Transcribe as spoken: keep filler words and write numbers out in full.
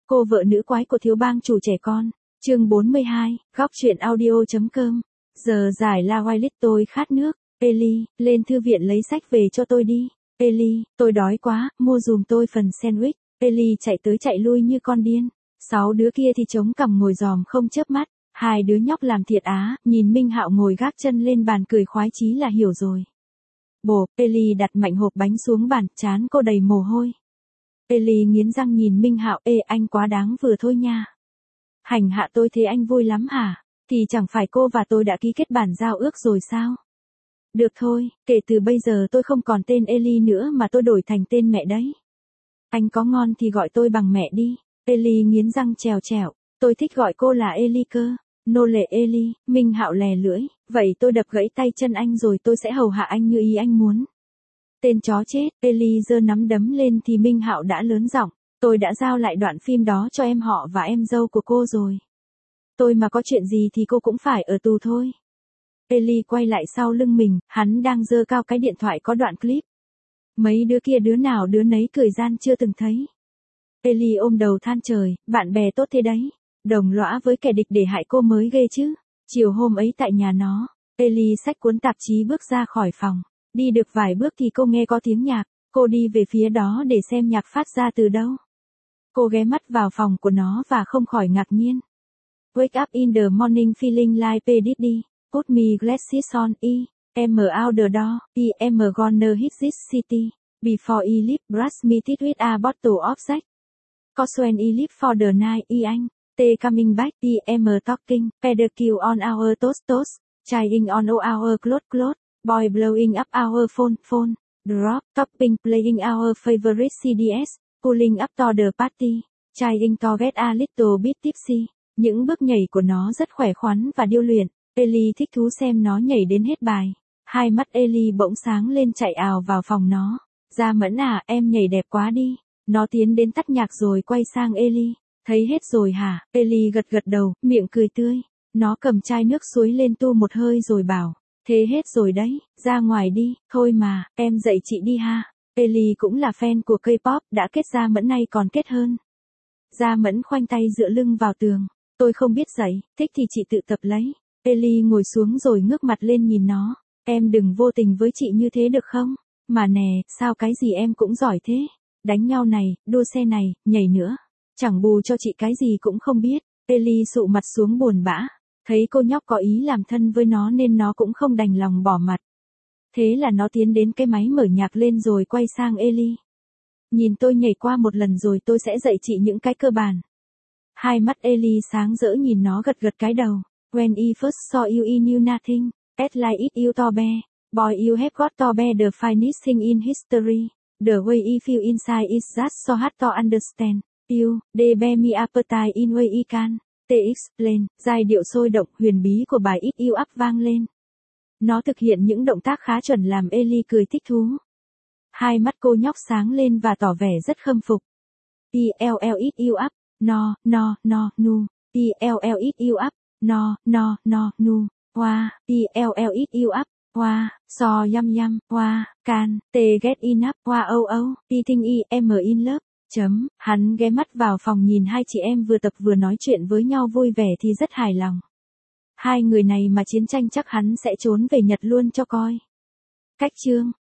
Cô vợ nữ quái của thiếu bang chủ trẻ con. Chương bốn mươi hai, góc truyện audio.com. Giờ giải la Wiley, tôi khát nước. Ellie, lên thư viện lấy sách về cho tôi đi. Ellie, tôi đói quá, mua giùm tôi phần sandwich. Ellie chạy tới chạy lui như con điên. Sáu đứa kia thì chống cằm ngồi dòm không chớp mắt. Hai đứa nhóc làm thiệt á, nhìn Minh Hạo ngồi gác chân lên bàn cười khoái chí là hiểu rồi. Bồ, Ellie đặt mạnh hộp bánh xuống bàn, trán cô đầy mồ hôi. Ellie nghiến răng nhìn Minh Hạo, ê anh quá đáng vừa thôi nha. Hành hạ tôi thế anh vui lắm hả? Thì chẳng phải cô và tôi đã ký kết bản giao ước rồi sao? Được thôi, kể từ bây giờ tôi không còn tên Ellie nữa mà tôi đổi thành tên mẹ đấy. Anh có ngon thì gọi tôi bằng mẹ đi. Ellie nghiến răng trèo trèo, tôi thích gọi cô là Ellie cơ. Nô lệ Ellie. Minh Hạo lè lưỡi, vậy tôi đập gãy tay chân anh rồi tôi sẽ hầu hạ anh như ý anh muốn. Tên chó chết. Ellie giơ nắm đấm lên thì Minh Hạo đã lớn giọng, tôi đã giao lại đoạn phim đó cho em họ và em dâu của cô rồi. Tôi mà có chuyện gì thì cô cũng phải ở tù thôi. Ellie quay lại sau lưng mình, hắn đang giơ cao cái điện thoại có đoạn clip. Mấy đứa kia đứa nào đứa nấy cười gian chưa từng thấy. Ellie ôm đầu than trời, bạn bè tốt thế đấy. Đồng lõa với kẻ địch để hại cô mới ghê chứ. Chiều hôm ấy tại nhà nó, Ellie xách cuốn tạp chí bước ra khỏi phòng. Đi được vài bước thì cô nghe có tiếng nhạc. Cô đi về phía đó để xem nhạc phát ra từ đâu. Cô ghé mắt vào phòng của nó và không khỏi ngạc nhiên. Wake up in the morning feeling like P. Diddy. Put me glasses on, e. I'm out the door, e. I'm gonna hit this city. Before I leave, brush me teeth with a bottle of Jack. Cause when I leave for the night, e anh. T coming back, e. I'm talking. Pedicure on our toast toast. Trying on our clothes clothes. Boy blowing up our phone phone. Drop, topping, playing our favorite C D S. Pulling up to the party. Trying to get a little bit tipsy. Những bước nhảy của nó rất khỏe khoắn và điêu luyện. Ellie thích thú xem nó nhảy đến hết bài. Hai mắt Ellie bỗng sáng lên chạy ào vào phòng nó. Gia Mẫn à, em nhảy đẹp quá đi. Nó tiến đến tắt nhạc rồi quay sang Ellie. Thấy hết rồi hả? Ellie gật gật đầu, miệng cười tươi. Nó cầm chai nước suối lên tu một hơi rồi bảo. Thế hết rồi đấy, ra ngoài đi. Thôi mà, em dạy chị đi ha. Ellie cũng là fan của K-pop, đã kết Gia Mẫn nay còn kết hơn. Gia Mẫn khoanh tay dựa lưng vào tường. Tôi không biết dạy, thích thì chị tự tập lấy. Ellie ngồi xuống rồi ngước mặt lên nhìn nó. Em đừng vô tình với chị như thế được không? Mà nè, sao cái gì em cũng giỏi thế? Đánh nhau này, đua xe này, nhảy nữa. Chẳng bù cho chị cái gì cũng không biết. Ellie sụ mặt xuống buồn bã. Thấy cô nhóc có ý làm thân với nó nên nó cũng không đành lòng bỏ mặt. Thế là nó tiến đến cái máy mở nhạc lên rồi quay sang Ellie. Nhìn tôi nhảy qua một lần rồi tôi sẽ dạy chị những cái cơ bản. Hai mắt Ellie sáng rỡ nhìn nó gật gật cái đầu. When I first saw you I knew nothing. At like it you to be. Boy you have got to be the finest thing in history. The way I feel inside is just so hard to understand. You, they bear me appetite in way I can. T explain, giai điệu sôi động huyền bí của bài It You Up vang lên. Nó thực hiện những động tác khá chuẩn làm Ellie cười thích thú. Hai mắt cô nhóc sáng lên và tỏ vẻ rất khâm phục. I L L It You Up, no, no, no, nu. I L L It You Up, no, no, no, nu. Hoa, I L L It You Up, hoa, so yum yum, hoa, can, T get enough, hoa âu âu, I think I am in love. Chấm, hắn ghé mắt vào phòng nhìn hai chị em vừa tập vừa nói chuyện với nhau vui vẻ thì rất hài lòng. Hai người này mà chiến tranh chắc hắn sẽ trốn về Nhật luôn cho coi. Cách chương